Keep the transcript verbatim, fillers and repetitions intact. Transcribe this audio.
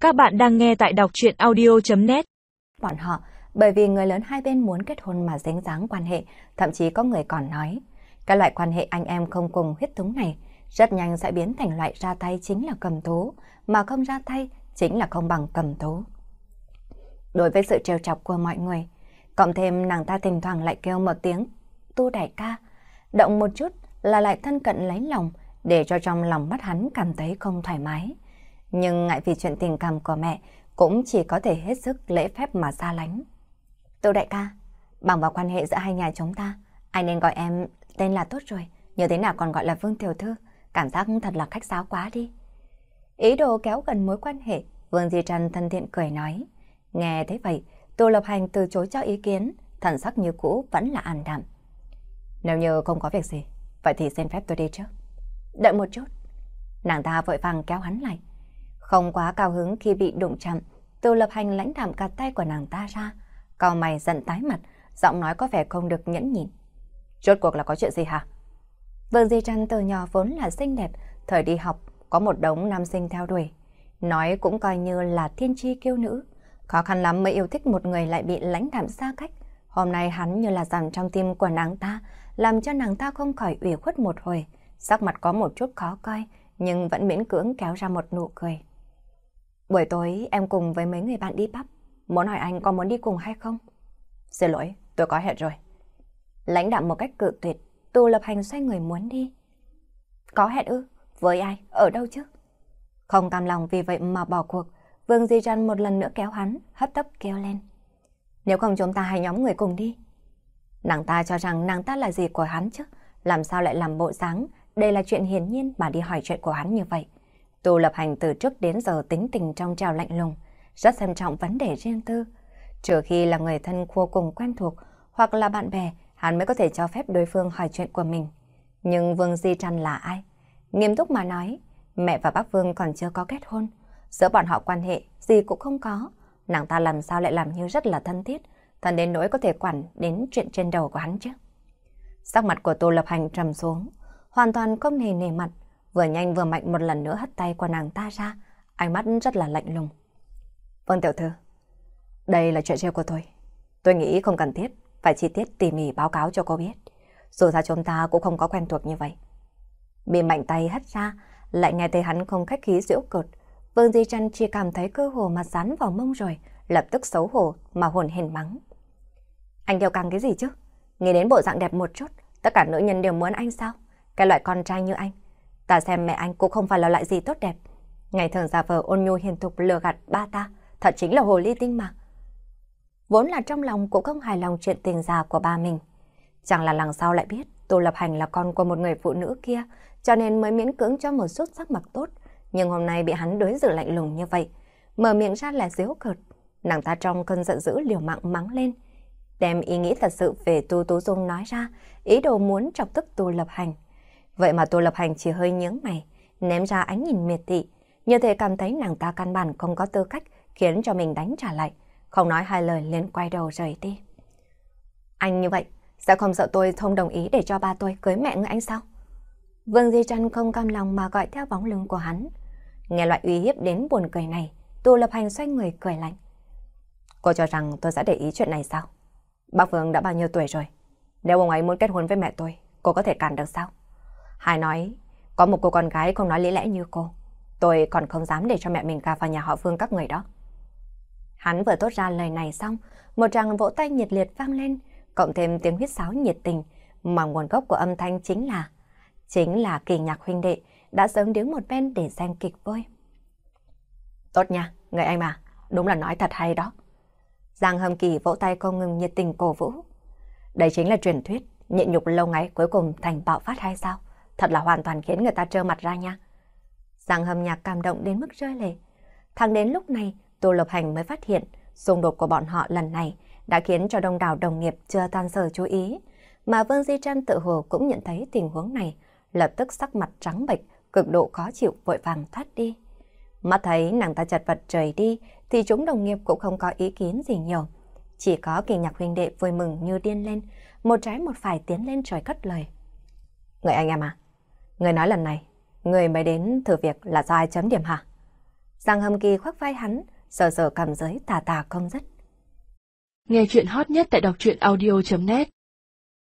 Các bạn đang nghe tại đọc truyện audio chấm net. Bọn họ, bởi vì người lớn hai bên muốn kết hôn mà dính dáng quan hệ, thậm chí có người còn nói, cái loại quan hệ anh em không cùng huyết thống này rất nhanh sẽ biến thành loại ra tay chính là cầm thú, mà không ra tay chính là không bằng cầm thú. Đối với sự trêu chọc của mọi người, cộng thêm nàng ta thỉnh thoảng lại kêu một tiếng Tu đại ca, động một chút là lại thân cận lấy lòng, để cho trong lòng mắt hắn cảm thấy không thoải mái. Nhưng ngại vì chuyện tình cảm của mẹ, cũng chỉ có thể hết sức lễ phép mà xa lánh. Tu đại ca, bằng vào quan hệ giữa hai nhà chúng ta, anh nên gọi em tên là tốt rồi, như thế nào còn gọi là Vương tiểu thư, cảm giác thật là khách sáo quá đi. Ý đồ kéo gần mối quan hệ, Vương Di Trần thân thiện cười nói. Nghe thế vậy, Tô Lập Hành từ chối cho ý kiến, thần sắc như cũ vẫn là ảm đạm. Nếu như không có việc gì, vậy thì xin phép tôi đi trước. Đợi một chút. Nàng ta vội vàng kéo hắn lại. Không quá cao hứng khi bị đụng chạm, Tô Lập Hành lãnh đạm gạt tay của nàng ta ra, cau mày giận tái mặt, giọng nói có vẻ không được nhẫn nhịn. Rốt cuộc là có chuyện gì hả? Vương Di Trần từ nhỏ vốn là xinh đẹp, thời đi học có một đống nam sinh theo đuổi, nói cũng coi như là thiên chi kiêu nữ, khó khăn lắm mới yêu thích một người lại bị lãnh đạm xa cách. Hôm nay hắn như là dằn trong tim của nàng ta, làm cho nàng ta không khỏi ủy khuất một hồi, sắc mặt có một chút khó coi, nhưng vẫn miễn cưỡng kéo ra một nụ cười. Buổi tối em cùng với mấy người bạn đi pub, muốn hỏi anh có muốn đi cùng hay không? Xin lỗi, tôi có hẹn rồi. Lãnh đạm một cách cự tuyệt, Tô Lập Hành xoay người muốn đi. Có hẹn ư? Với ai? Ở đâu chứ? Không cam lòng vì vậy mà bỏ cuộc, Vương Di Trần một lần nữa kéo hắn, hấp tấp kêu lên. Nếu không chúng ta hai nhóm người cùng đi. Nàng ta cho rằng nàng ta là gì của hắn chứ, làm sao lại làm bộ dáng, đây là chuyện hiển nhiên mà đi hỏi chuyện của hắn như vậy. Tô Lập Hành từ trước đến giờ tính tình trong trào lạnh lùng, rất xem trọng vấn đề riêng tư. Trừ khi là người thân vô cùng quen thuộc hoặc là bạn bè, hắn mới có thể cho phép đối phương hỏi chuyện của mình. Nhưng Vương Di Trần là ai? Nghiêm túc mà nói, mẹ và bác Vương còn chưa có kết hôn, giữa bọn họ quan hệ gì cũng không có. Nàng ta làm sao lại làm như rất là thân thiết, thân đến nỗi có thể quản đến chuyện trên đầu của hắn chứ? Sắc mặt của Tô Lập Hành trầm xuống, hoàn toàn không hề nề mặt, vừa nhanh vừa mạnh một lần nữa hất tay của nàng ta ra, ánh mắt rất là lạnh lùng. Vâng tiểu thư, đây là chuyện riêng của tôi. Tôi nghĩ không cần thiết phải chi tiết tỉ mỉ báo cáo cho cô biết. Dù sao chúng ta cũng không có quen thuộc như vậy. Bị mạnh tay hất ra, lại nghe thấy hắn không khách khí giễu cợt. Vương Di Trần chỉ cảm thấy cơ hồ mặt dán vào mông rồi, lập tức xấu hổ mà hồn hển mắng. Anh kêu căng cái gì chứ? Nghĩ đến bộ dạng đẹp một chút, tất cả nữ nhân đều muốn anh sao? Cái loại con trai như anh, ta xem mẹ anh cũng không phải là loại gì tốt đẹp. Ngày thường giả vờ ôn nhu hiền thục lừa gạt ba ta, thật chính là hồ ly tinh mà. Vốn là trong lòng cũng không hài lòng chuyện tình già của ba mình. Chẳng là lần sau lại biết Tô Lập Hành là con của một người phụ nữ kia, cho nên mới miễn cưỡng cho một chút sắc mặt tốt. Nhưng hôm nay bị hắn đối xử lạnh lùng như vậy, mở miệng ra là giễu cợt. Nàng ta trong cơn giận dữ liều mạng mắng lên, đem ý nghĩ thật sự về Tô Tú Dung nói ra, ý đồ muốn chọc tức Tô Lập Hành. Vậy mà Tô Lập Hành chỉ hơi nhướng mày, ném ra ánh nhìn miệt thị, như thể cảm thấy nàng ta căn bản không có tư cách khiến cho mình đánh trả lại, không nói hai lời liền quay đầu rời đi. Anh như vậy, sẽ không sợ tôi không đồng ý để cho ba tôi cưới mẹ người anh sao? Vương Di Trần không cam lòng mà gọi theo bóng lưng của hắn. Nghe loại uy hiếp đến buồn cười này, Tô Lập Hành xoay người cười lạnh. Cô cho rằng tôi sẽ để ý chuyện này sao? Bác Vương đã bao nhiêu tuổi rồi? Nếu ông ấy muốn kết hôn với mẹ tôi, cô có thể cản được sao? Hay nói, có một cô con gái không nói lý lẽ như cô, tôi còn không dám để cho mẹ mình gả vào nhà họ Vương các người đó. Hắn vừa thốt ra lời này xong, một tràng vỗ tay nhiệt liệt vang lên, cộng thêm tiếng huýt sáo nhiệt tình, mà nguồn gốc của âm thanh chính là chính là Kỳ Nhạc huynh đệ đã sớm đứng một bên để xem kịch vui. Tốt nha, người anh mà, đúng là nói thật hay đó. Giang Hâm Kỳ vỗ tay không ngừng nhiệt tình cổ vũ. Đây chính là truyền thuyết, nhịn nhục lâu ngày cuối cùng thành bạo phát hay sao? Thật là hoàn toàn khiến người ta trơ mặt ra nha. Giang Hâm Nhạc cảm động đến mức rơi lệ. Thẳng đến lúc này, Tô Lập Hành mới phát hiện xung đột của bọn họ lần này đã khiến cho đông đảo đồng nghiệp chưa tan sở chú ý, mà Vương Di Trân tự hồ cũng nhận thấy tình huống này, lập tức sắc mặt trắng bệch, cực độ khó chịu vội vàng thoát đi. Mắt thấy nàng ta chật vật rời đi, thì chúng đồng nghiệp cũng không có ý kiến gì nhiều. Chỉ có Kỳ Nhạc huynh đệ vui mừng như điên lên, một trái một phải tiến lên trời cất lời. Người anh em à, người nói lần này, người mới đến thử việc là do ai chấm điểm hả? Giang Hâm Kỳ khoác vai hắn, sờ sờ cằm dưới tà tà không dứt. Nghe chuyện hot nhất tại đọc truyện audio chấm net.